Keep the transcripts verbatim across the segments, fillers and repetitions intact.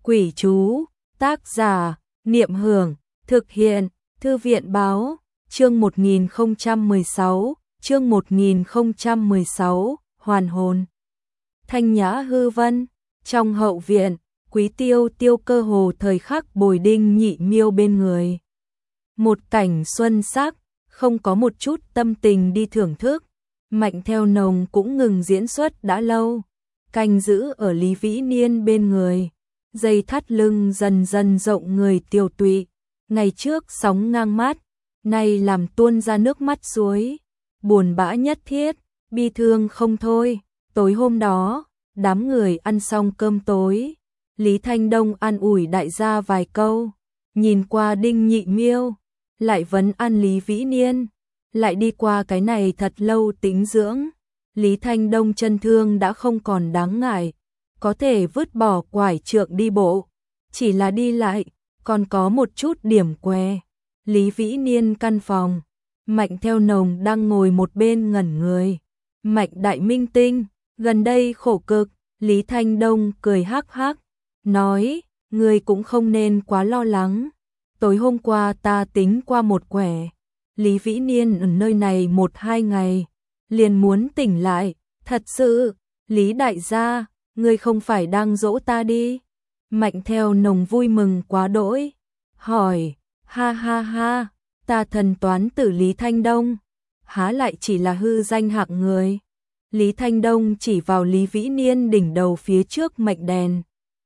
Quỷ chú, tác giả, Niệm Hưởng, thực hiện, Thư viện báo, chương một nghìn không trăm mười sáu, chương một nghìn không trăm mười sáu, hoàn hồn. Thanh nhã hư vân, trong hậu viện, Quý Tiêu Tiêu cơ hồ thời khắc bồi Đinh Nhị Miêu bên người. Một cảnh xuân sắc, không có một chút tâm tình đi thưởng thức, Mạnh Theo Nồng cũng ngừng diễn xuất đã lâu, canh giữ ở Lý Vĩ Niên bên người. Dây thắt lưng dần dần rộng người tiều tụy, ngày trước sóng ngang mắt, nay làm tuôn ra nước mắt suối, buồn bã nhất thiết, bi thương không thôi. Tối hôm đó, đám người ăn xong cơm tối, Lý Thanh Đông an ủi đại gia vài câu, nhìn qua Đinh Nhị Miêu, lại vấn an Lý Vĩ Niên, lại đi qua cái này thật lâu tĩnh dưỡng. Lý Thanh Đông chân thương đã không còn đáng ngại, có thể vứt bỏ quải trượng đi bộ, chỉ là đi lại, còn có một chút điểm què. Lý Vĩ Niên căn phòng, Mạnh Theo Nồng đang ngồi một bên ngẩn người. Mạnh đại minh tinh, gần đây khổ cực, Lý Thanh Đông cười hắc hắc, nói, người cũng không nên quá lo lắng. Tối hôm qua ta tính qua một quẻ, Lý Vĩ Niên ở nơi này một hai ngày, liền muốn tỉnh lại, thật sự, Lý đại gia, ngươi không phải đang dỗ ta đi? Mạnh Theo Nồng vui mừng quá đỗi, hỏi, ha ha ha, ta thần toán tử Lý Thanh Đông, há lại chỉ là hư danh hạng người. Lý Thanh Đông chỉ vào Lý Vĩ Niên đỉnh đầu phía trước mệnh đèn,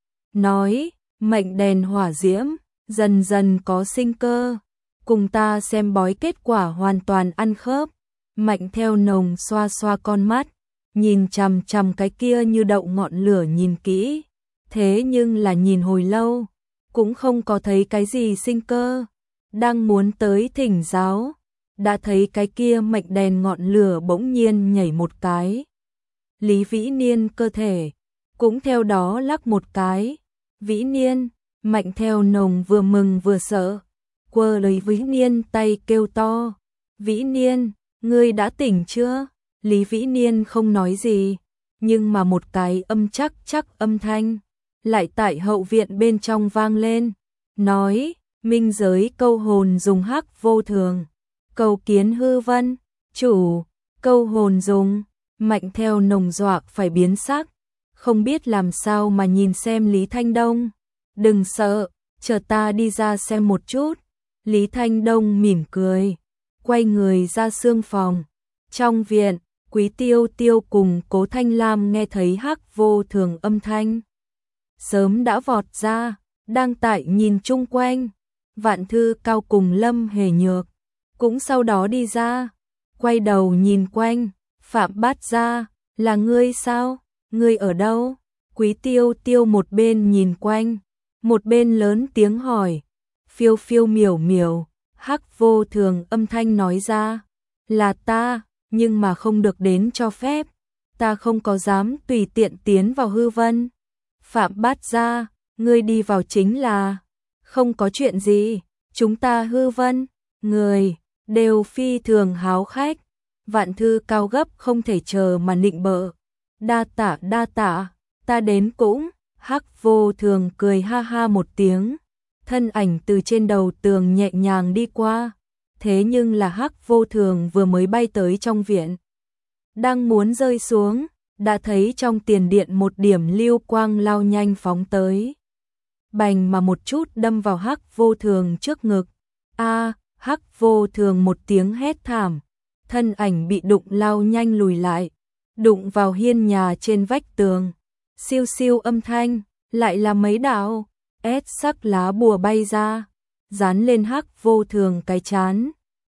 nói, mệnh đèn hỏa diễm, dần dần có sinh cơ, cùng ta xem bói kết quả hoàn toàn ăn khớp. Mạnh Theo Nồng xoa xoa con mắt, nhìn chằm chằm cái kia như đậu ngọn lửa nhìn kỹ, thế nhưng là nhìn hồi lâu, cũng không có thấy cái gì sinh cơ. Đang muốn tới thỉnh giáo, đã thấy cái kia mệnh đèn ngọn lửa bỗng nhiên nhảy một cái. Lý Vĩ Niên cơ thể cũng theo đó lắc một cái. Vĩ Niên, Mạnh Theo Nồng vừa mừng vừa sợ, quơ lấy Vĩ Niên tay kêu to, Vĩ Niên, ngươi đã tỉnh chưa? Lý Vĩ Niên không nói gì, nhưng mà một cái âm chắc chắc âm thanh lại tại hậu viện bên trong vang lên, nói, minh giới câu hồn dùng hắc vô thường, cầu kiến hư vân, chủ, câu hồn dùng. Mạnh Theo Nồng dọa phải biến sắc, không biết làm sao mà nhìn xem Lý Thanh Đông. Đừng sợ, chờ ta đi ra xem một chút. Lý Thanh Đông mỉm cười, quay người ra xương phòng. Trong viện, Quý Tiêu Tiêu cùng Cố Thanh Lam nghe thấy hắc vô thường âm thanh, sớm đã vọt ra, đang tại nhìn chung quanh. Vạn Thư Cao cùng Lâm Hề Nhược cũng sau đó đi ra, quay đầu nhìn quanh. Phạm Bát Gia, là ngươi sao? Ngươi ở đâu? Quý Tiêu Tiêu một bên nhìn quanh, một bên lớn tiếng hỏi. Phiêu phiêu miểu miểu, hắc vô thường âm thanh nói ra, là ta, nhưng mà không được đến cho phép, ta không có dám tùy tiện tiến vào hư vân. Phạm Bát Gia, ngươi đi vào chính là, không có chuyện gì, chúng ta hư vân, người, đều phi thường háo khách. Vạn Thư Cao gấp không thể chờ mà nịnh bợ, đa tạ đa tạ, ta đến cũng. Hắc vô thường cười ha ha một tiếng, thân ảnh từ trên đầu tường nhẹ nhàng đi qua. Thế nhưng là hắc vô thường vừa mới bay tới trong viện, đang muốn rơi xuống, đã thấy trong tiền điện một điểm lưu quang lao nhanh phóng tới, bành mà một chút đâm vào hắc vô thường trước ngực. A, hắc vô thường một tiếng hét thảm, thân ảnh bị đụng lao nhanh lùi lại, đụng vào hiên nhà trên vách tường. Siêu siêu âm thanh, lại là mấy đạo ép sắc lá bùa bay ra, dán lên hắc vô thường cái chán.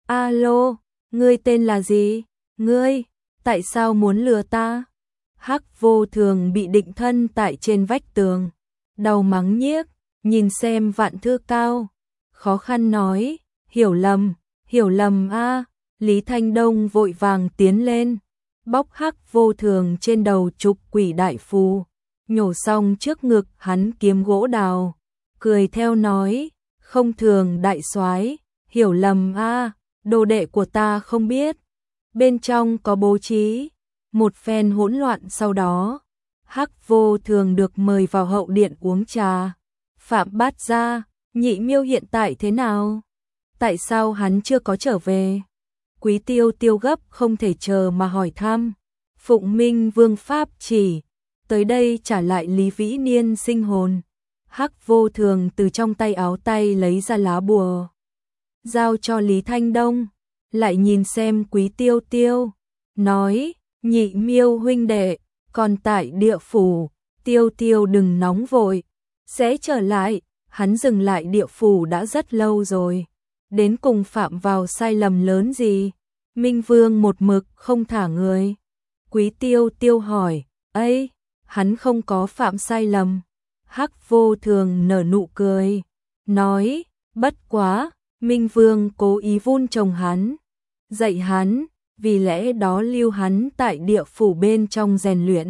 Alo, ngươi tên là gì? Ngươi, tại sao muốn lừa ta? Hắc vô thường bị định thân tại trên vách tường, đầu mắng nhiếc, nhìn xem Vạn Thư Cao, khó khăn nói, hiểu lầm, hiểu lầm a. Lý Thanh Đông vội vàng tiến lên, bóc hắc vô thường trên đầu trục quỷ đại phù, nhổ xong trước ngực hắn kiếm gỗ đào, cười theo nói, không thường đại soái, hiểu lầm a, đồ đệ của ta không biết, bên trong có bố trí. Một phen hỗn loạn sau đó, hắc vô thường được mời vào hậu điện uống trà. Phạm Bát Gia, Nhị Miêu hiện tại thế nào? Tại sao hắn chưa có trở về? Quý Tiêu Tiêu gấp không thể chờ mà hỏi thăm. Phụng Minh Vương pháp chỉ, tới đây trả lại Lý Vĩ Niên sinh hồn. Hắc Vô Thường từ trong tay áo tay lấy ra lá bùa, giao cho Lý Thanh Đông, lại nhìn xem Quý Tiêu Tiêu, nói, Nhị Miêu huynh đệ, còn tại địa phủ, Tiêu Tiêu đừng nóng vội, sẽ trở lại. Hắn dừng lại địa phủ đã rất lâu rồi, đến cùng phạm vào sai lầm lớn gì? Minh Vương một mực không thả người. Quý Tiêu Tiêu hỏi, ấy, hắn không có phạm sai lầm. Hắc Vô Thường nở nụ cười, nói, bất quá, Minh Vương cố ý vun trồng hắn, dạy hắn, vì lẽ đó lưu hắn tại địa phủ bên trong rèn luyện.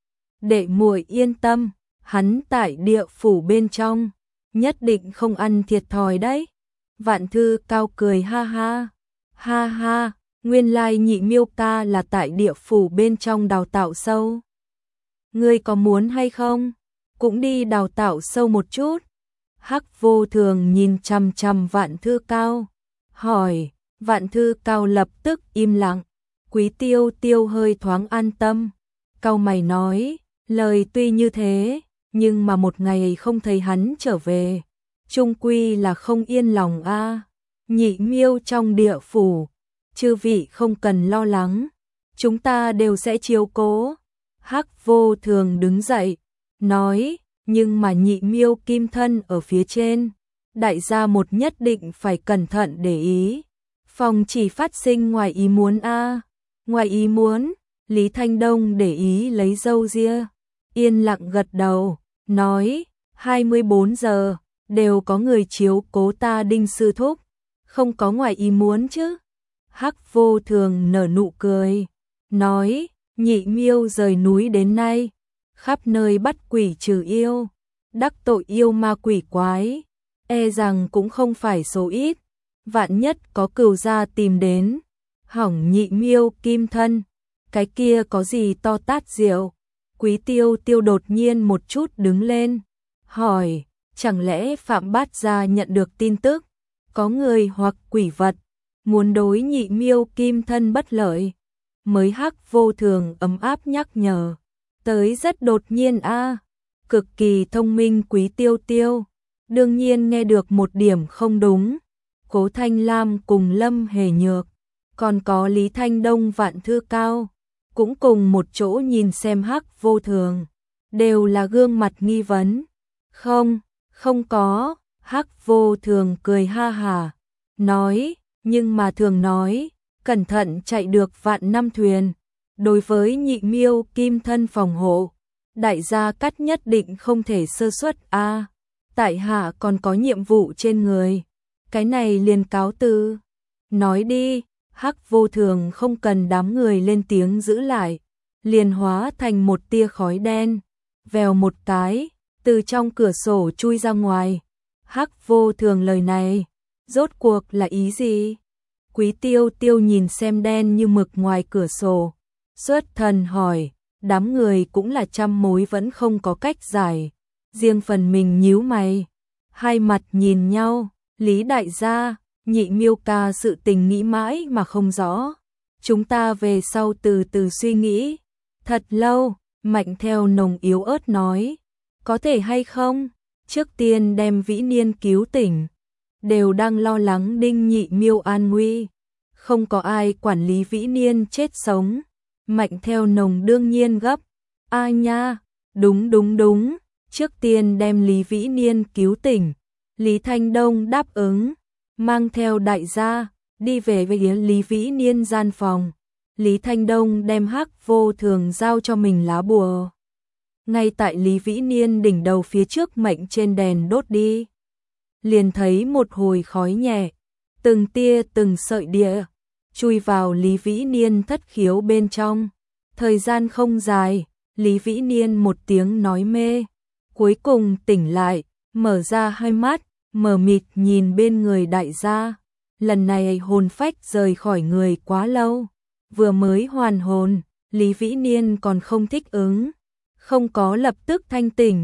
Đệ muội yên tâm, hắn tại địa phủ bên trong, nhất định không ăn thiệt thòi đấy. Vạn Thư Cao cười ha ha, ha ha, nguyên lai Nhị Miêu ta là tại địa phủ bên trong đào tạo sâu. Ngươi có muốn hay không? Cũng đi đào tạo sâu một chút. Hắc Vô Thường nhìn chằm chằm Vạn Thư Cao, hỏi. Vạn Thư Cao lập tức im lặng. Quý Tiêu Tiêu hơi thoáng an tâm, cau mày nói, lời tuy như thế, nhưng mà một ngày không thấy hắn trở về, chung quy là không yên lòng a. À. Nhị Miêu trong địa phủ, chư vị không cần lo lắng, chúng ta đều sẽ chiếu cố. Hắc Vô Thường đứng dậy, nói, nhưng mà Nhị Miêu kim thân ở phía trên, đại gia một nhất định phải cẩn thận để ý, phòng chỉ phát sinh ngoài ý muốn a. À. Ngoài ý muốn? Lý Thanh Đông để ý lấy râu ria, yên lặng gật đầu, nói, hai mươi bốn giờ, đều có người chiếu cố ta Đinh sư thúc, không có ngoài ý muốn chứ. Hắc Vô Thường nở nụ cười, nói, Nhị Miêu rời núi đến nay, khắp nơi bắt quỷ trừ yêu, đắc tội yêu ma quỷ quái, e rằng cũng không phải số ít, vạn nhất có cừu gia tìm đến, hỏng Nhị Miêu kim thân, cái kia có gì to tát diệu. Quý Tiêu Tiêu đột nhiên một chút đứng lên, hỏi, chẳng lẽ Phạm Bát Gia nhận được tin tức, có người hoặc quỷ vật, muốn đối Nhị Miêu kim thân bất lợi, mới Hắc Vô Thường ấm áp nhắc nhở, tới rất đột nhiên a. À. Cực kỳ thông minh Quý Tiêu Tiêu, đương nhiên nghe được một điểm không đúng, Cố Thanh Lam cùng Lâm Hề Nhược, còn có Lý Thanh Đông Vạn Thư Cao, cũng cùng một chỗ nhìn xem Hắc Vô Thường, đều là gương mặt nghi vấn. Không, không có, Hắc Vô Thường cười ha hà, nói, nhưng mà thường nói, cẩn thận chạy được vạn năm thuyền, đối với Nhị Miêu kim thân phòng hộ, đại gia cắt nhất định không thể sơ suất a. À, tại hạ còn có nhiệm vụ trên người, cái này liền cáo từ. Nói đi. Hắc Vô Thường không cần đám người lên tiếng giữ lại, liền hóa thành một tia khói đen, vèo một cái, từ trong cửa sổ chui ra ngoài. Hắc Vô Thường lời này, rốt cuộc là ý gì? Quý Tiêu Tiêu nhìn xem đen như mực ngoài cửa sổ, xuất thần hỏi, đám người cũng là trăm mối vẫn không có cách giải, riêng phần mình nhíu mày, hai mặt nhìn nhau, Lý đại gia, Nhị Miêu ca sự tình nghĩ mãi mà không rõ, chúng ta về sau từ từ suy nghĩ. Thật lâu, Mạnh Theo nồng yếu ớt nói, có thể hay không, trước tiên đem Vĩ Niên cứu tỉnh, đều đang lo lắng Đinh Nhị Miêu an nguy, không có ai quản lý Vĩ Niên chết sống. Mạnh Theo nồng đương nhiên gấp, a nha, đúng đúng đúng, trước tiên đem Lý Vĩ Niên cứu tỉnh. Lý Thanh Đông đáp ứng, mang theo đại gia, đi về với Lý Vĩ Niên gian phòng. Lý Thanh Đông đem Hắc Vô Thường giao cho mình lá bùa. Ngay tại Lý Vĩ Niên đỉnh đầu phía trước mệnh trên đèn đốt đi. Liền thấy một hồi khói nhẹ, từng tia từng sợi địa, chui vào Lý Vĩ Niên thất khiếu bên trong. Thời gian không dài, Lý Vĩ Niên một tiếng nói mê, cuối cùng tỉnh lại, mở ra hai mắt, mờ mịt nhìn bên người đại gia. Lần này hồn phách rời khỏi người quá lâu, vừa mới hoàn hồn, Lý Vĩ Niên còn không thích ứng, không có lập tức thanh tỉnh,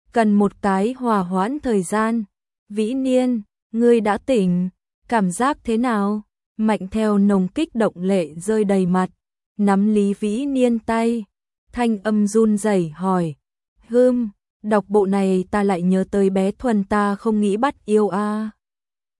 cần một cái hòa hoãn thời gian. Vĩ Niên, ngươi đã tỉnh, cảm giác thế nào? Mạnh Theo nồng kích động lệ rơi đầy mặt, nắm Lý Vĩ Niên tay, thanh âm run rẩy hỏi, hưm, đọc bộ này ta lại nhớ tới bé Thuần ta không nghĩ bắt yêu a.